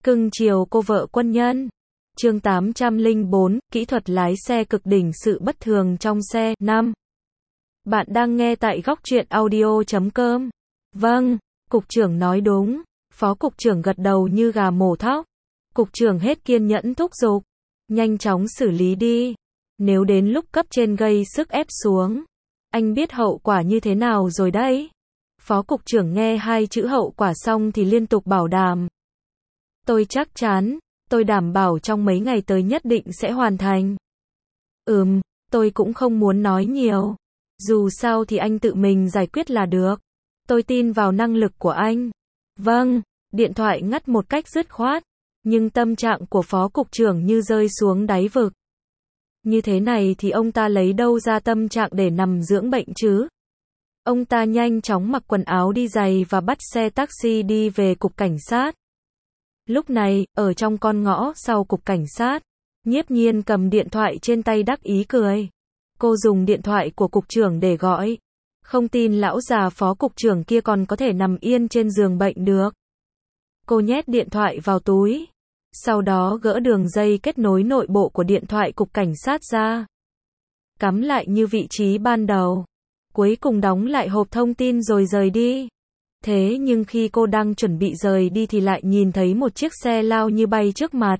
Cưng chiều cô vợ quân nhân. Chương 804, kỹ thuật lái xe cực đỉnh, sự bất thường trong xe. 5. Bạn đang nghe tại góc truyện audio.com. Vâng, cục trưởng nói đúng. Phó cục trưởng gật đầu như gà mổ thóc. Cục trưởng hết kiên nhẫn thúc giục. Nhanh chóng xử lý đi. Nếu đến lúc cấp trên gây sức ép xuống, anh biết hậu quả như thế nào rồi đấy. Phó cục trưởng nghe hai chữ hậu quả xong thì liên tục bảo đảm. Tôi chắc chắn, tôi đảm bảo trong mấy ngày tới nhất định sẽ hoàn thành. Tôi cũng không muốn nói nhiều. Dù sao thì anh tự mình giải quyết là được. Tôi tin vào năng lực của anh. Vâng, điện thoại ngắt một cách dứt khoát. Nhưng tâm trạng của phó cục trưởng như rơi xuống đáy vực. Như thế này thì ông ta lấy đâu ra tâm trạng để nằm dưỡng bệnh chứ? Ông ta nhanh chóng mặc quần áo đi giày và bắt xe taxi đi về cục cảnh sát. Lúc này, ở trong con ngõ sau cục cảnh sát, Nhiếp Nhiên cầm điện thoại trên tay đắc ý cười. Cô dùng điện thoại của cục trưởng để gọi. Không tin lão già phó cục trưởng kia còn có thể nằm yên trên giường bệnh được. Cô nhét điện thoại vào túi. Sau đó gỡ đường dây kết nối nội bộ của điện thoại cục cảnh sát ra. Cắm lại như vị trí ban đầu. Cuối cùng đóng lại hộp thông tin rồi rời đi. Thế nhưng khi cô đang chuẩn bị rời đi thì lại nhìn thấy một chiếc xe lao như bay trước mặt.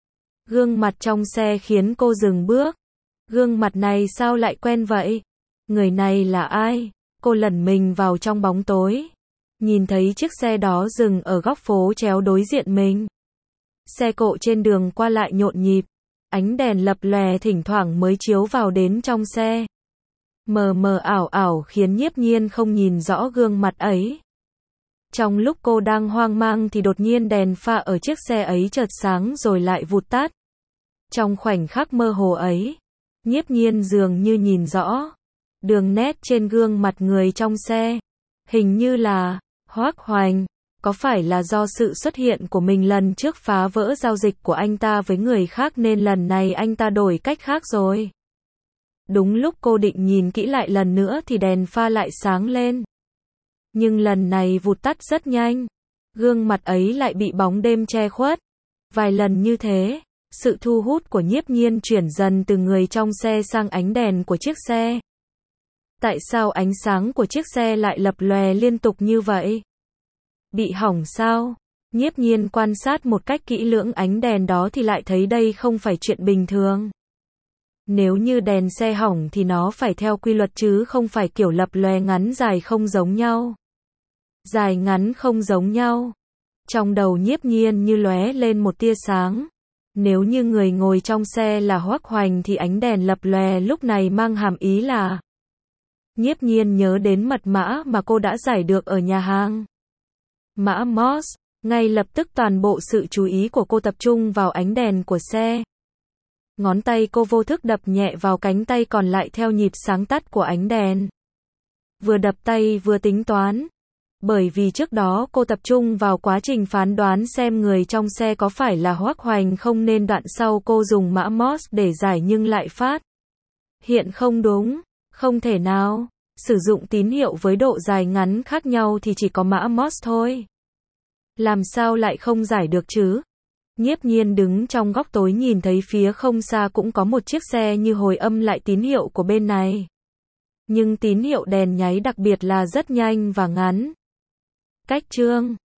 Gương mặt trong xe khiến cô dừng bước. Gương mặt này sao lại quen vậy? Người này là ai? Cô lẩn mình vào trong bóng tối. Nhìn thấy chiếc xe đó dừng ở góc phố chéo đối diện mình. Xe cộ trên đường qua lại nhộn nhịp. Ánh đèn lập lòe thỉnh thoảng mới chiếu vào đến trong xe. Mờ mờ ảo ảo khiến Nhiếp Nhiên không nhìn rõ gương mặt ấy. Trong lúc cô đang hoang mang thì đột nhiên đèn pha ở chiếc xe ấy chợt sáng rồi lại vụt tắt. Trong khoảnh khắc mơ hồ ấy, Nhiếp Nhiên dường như nhìn rõ đường nét trên gương mặt người trong xe. Hình như là Hoác Hoành. Có phải là do sự xuất hiện của mình lần trước phá vỡ giao dịch của anh ta với người khác nên lần này anh ta đổi cách khác rồi? Đúng lúc cô định nhìn kỹ lại lần nữa thì đèn pha lại sáng lên. Nhưng lần này vụt tắt rất nhanh. Gương mặt ấy lại bị bóng đêm che khuất. Vài lần như thế, sự thu hút của Nhiếp Nhiên chuyển dần từ người trong xe sang ánh đèn của chiếc xe. Tại sao ánh sáng của chiếc xe lại lập lòe liên tục như vậy? Bị hỏng sao? Nhiếp Nhiên quan sát một cách kỹ lưỡng ánh đèn đó thì lại thấy đây không phải chuyện bình thường. Nếu như đèn xe hỏng thì nó phải theo quy luật chứ không phải kiểu lập lòe ngắn dài không giống nhau. Dài ngắn không giống nhau. Trong đầu Nhiếp Nhiên như lóe lên một tia sáng. Nếu như người ngồi trong xe là Hoác Hoành thì ánh đèn lập lòe lúc này mang hàm ý là... Nhiếp Nhiên nhớ đến mật mã mà cô đã giải được ở nhà hàng. Mã Morse. Ngay lập tức toàn bộ sự chú ý của cô tập trung vào ánh đèn của xe. Ngón tay cô vô thức đập nhẹ vào cánh tay còn lại theo nhịp sáng tắt của ánh đèn. Vừa đập tay vừa tính toán. Bởi vì trước đó cô tập trung vào quá trình phán đoán xem người trong xe có phải là Hoác Hoành không nên đoạn sau cô dùng mã Morse để giải nhưng lại phát hiện không đúng. Không thể nào. Sử dụng tín hiệu với độ dài ngắn khác nhau thì chỉ có mã Morse thôi. Làm sao lại không giải được chứ? Nhiếp Nhiên đứng trong góc tối nhìn thấy phía không xa cũng có một chiếc xe như hồi âm lại tín hiệu của bên này. Nhưng tín hiệu đèn nháy đặc biệt là rất nhanh và ngắn. Cách chương